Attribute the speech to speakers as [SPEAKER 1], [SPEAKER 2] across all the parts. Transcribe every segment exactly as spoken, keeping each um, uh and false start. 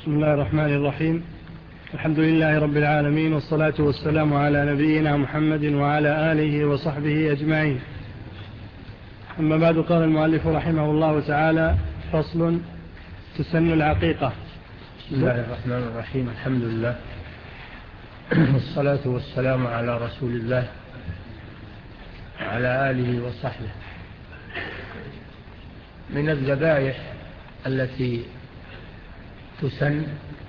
[SPEAKER 1] بسم الله الرحمن الرحيم. الحمد لله رب العالمين، والصلاة والسلام على نبينا محمد وعلى آله وصحبه أجمعين. أما بعد، قال المؤلف رحمه الله تعالى: فصل: تسن العقيقة.
[SPEAKER 2] بسم الله الرحمن الرحيم. الحمد لله والصلاة والسلام على رسول الله وعلى آله وصحبه. من الذبائح التي تسن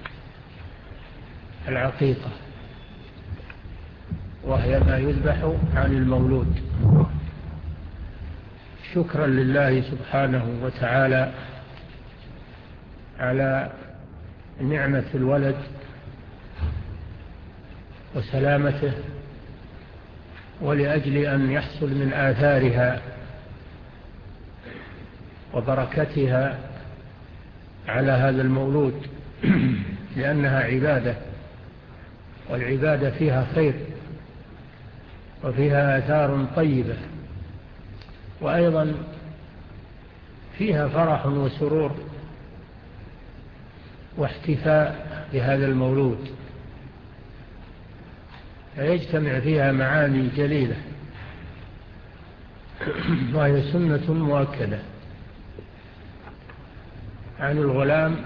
[SPEAKER 2] العقيقة، وهي ما يذبح عن المولود شكرا لله سبحانه وتعالى على نعمة الولد وسلامته، ولأجل أن يحصل من آثارها وبركتها على هذا المولود، لأنها عبادة، والعبادة فيها خير وفيها آثار طيبة، وأيضا فيها فرح وسرور واحتفاء بهذا المولود، فيجتمع فيها معاني جليلة، وهي سنة مؤكدة. عن الغلام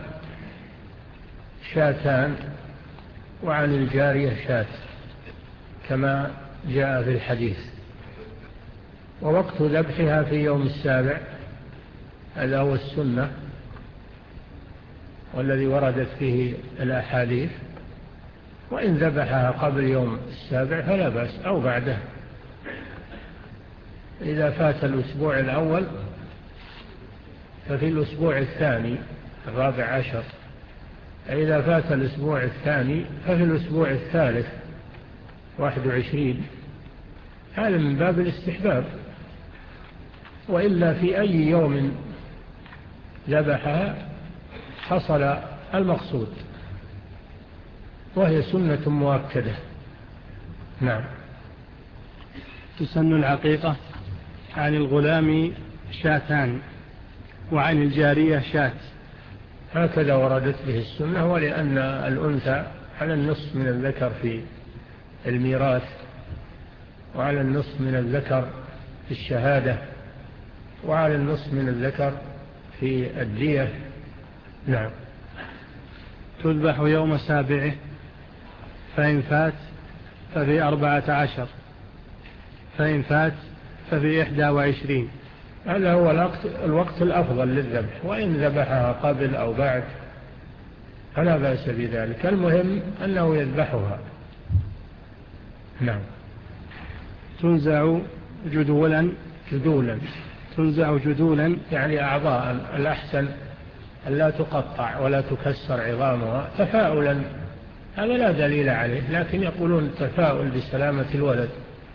[SPEAKER 2] شاتان، وعن الجارية شات، كما جاء في الحديث. ووقت ذبحها في يوم السابع، هذا هو السنة والذي وردت فيه الأحاديث، وإن ذبحها قبل يوم السابع فلا بأس، أو بعده. إذا فات الأسبوع الأول ففي الأسبوع الثاني الرابع عشر، إذا فات الأسبوع الثاني ففي الأسبوع الثالث واحد وعشرين. هذا من باب الاستحباب، وإلا في أي يوم ذبحها حصل المقصود، وهي سنة مؤكدة. نعم.
[SPEAKER 1] تسن العقيقة عن الغلام شاتان، وعن الجارية شات.
[SPEAKER 2] هكذا وردت به السنة، ولأن الأنثى على النصف من الذكر في الميراث، وعلى النصف من الذكر في الشهادة، وعلى النصف من الذكر في الدية. نعم.
[SPEAKER 1] تذبح يوم سابعه، فإن فات ففي أربعة عشر، فإن فات ففي إحدى وعشرين.
[SPEAKER 2] هذا هو الوقت, الوقت الأفضل للذبح، وإن ذبحها قبل أو بعد فلا بأس بذلك، المهم أنه يذبحها. نعم.
[SPEAKER 1] تنزع جدولا
[SPEAKER 2] جدولا
[SPEAKER 1] تنزع جدولا
[SPEAKER 2] يعني أعضاء، الأحسن أن لا تقطع ولا تكسر عظامها تفاؤلا، هذا لا دليل عليه، لكن يقولون تفاؤل بسلامة الولد،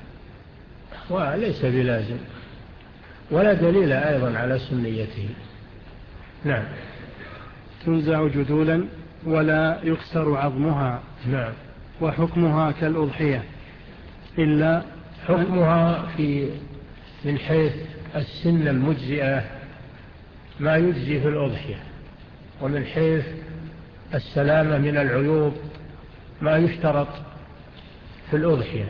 [SPEAKER 2] وليس بلازم، ولا دليل أيضا على سنيته. نعم.
[SPEAKER 1] تنزع جدولا ولا يكسر عظمها.
[SPEAKER 2] نعم.
[SPEAKER 1] وحكمها كالأضحية، إلا
[SPEAKER 2] حكمها في من حيث السن المجزئة ما يجزي في الأضحية، ومن حيث السلامة من العيوب ما يشترط في الأضحية،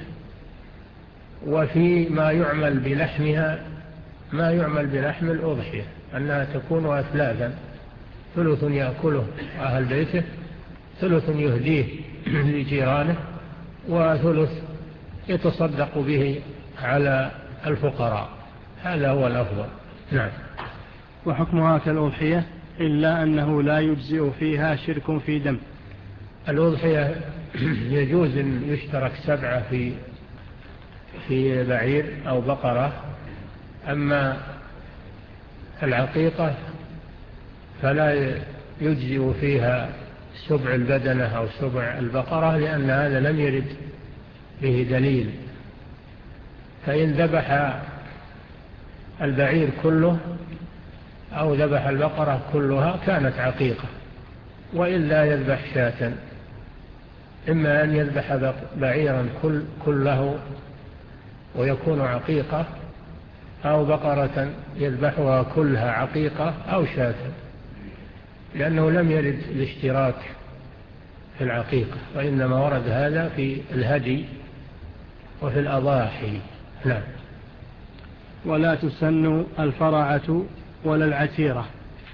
[SPEAKER 2] وفي ما يعمل بلحمها ما يعمل بلحم الأضحية، أنها تكون أثلاثا، ثلث يأكله أهل بيته، ثلث يهديه لجيرانه، وثلث يتصدق به على الفقراء. هذا هو الأفضل. نعم.
[SPEAKER 1] وحكمها كالأضحية، إلا أنه لا يجزئ فيها شرك في دم.
[SPEAKER 2] الأضحية يجوز أن يشترك سبعة في في بعير أو بقرة، أما العقيقة فلا يجزئ فيها سبع البدنة أو سبع البقرة، لأن هذا لم يرد به دليل. فإن ذبح البعير كله أو ذبح البقرة كلها كانت عقيقة، وإلا يذبح شاة، إما أن يذبح بعيرا كل كله ويكون عقيقة، أو بقرة يذبحها كلها عقيقة، أو شاة. لأنه لم يرد الاشتراك في العقيقة، وإنما ورد هذا في الهدي وفي الأضاحي. نعم.
[SPEAKER 1] ولا تسن الفرعة ولا العتيرة.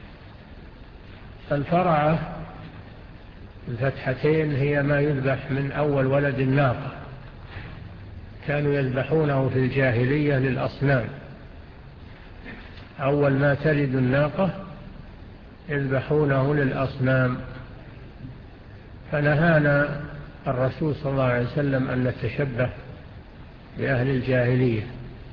[SPEAKER 2] الفرعة الفتحتين هي ما يذبح من أول ولد الناقة، كانوا يذبحونه في الجاهلية للأصنام، أول ما تلد الناقة يذبحونه للأصنام، فنهانا الرسول صلى الله عليه وسلم أن نتشبه بأهل الجاهلية.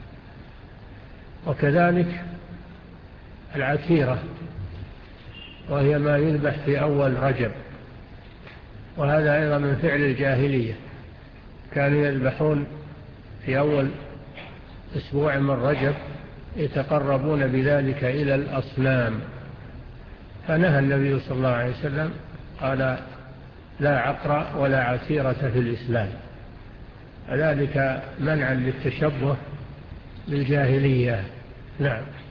[SPEAKER 2] وكذلك العتيرة وهي ما يذبح في أول رجب، وهذا أيضا من فعل الجاهلية، كانوا يذبحون في أول أسبوع من رجب يتقربون بذلك إلى الأصنام، فنهى النبي صلى الله عليه وسلم قال لا عقر ولا عتيرة في الإسلام، ذلك منعا للتشبه بالجاهلية. نعم.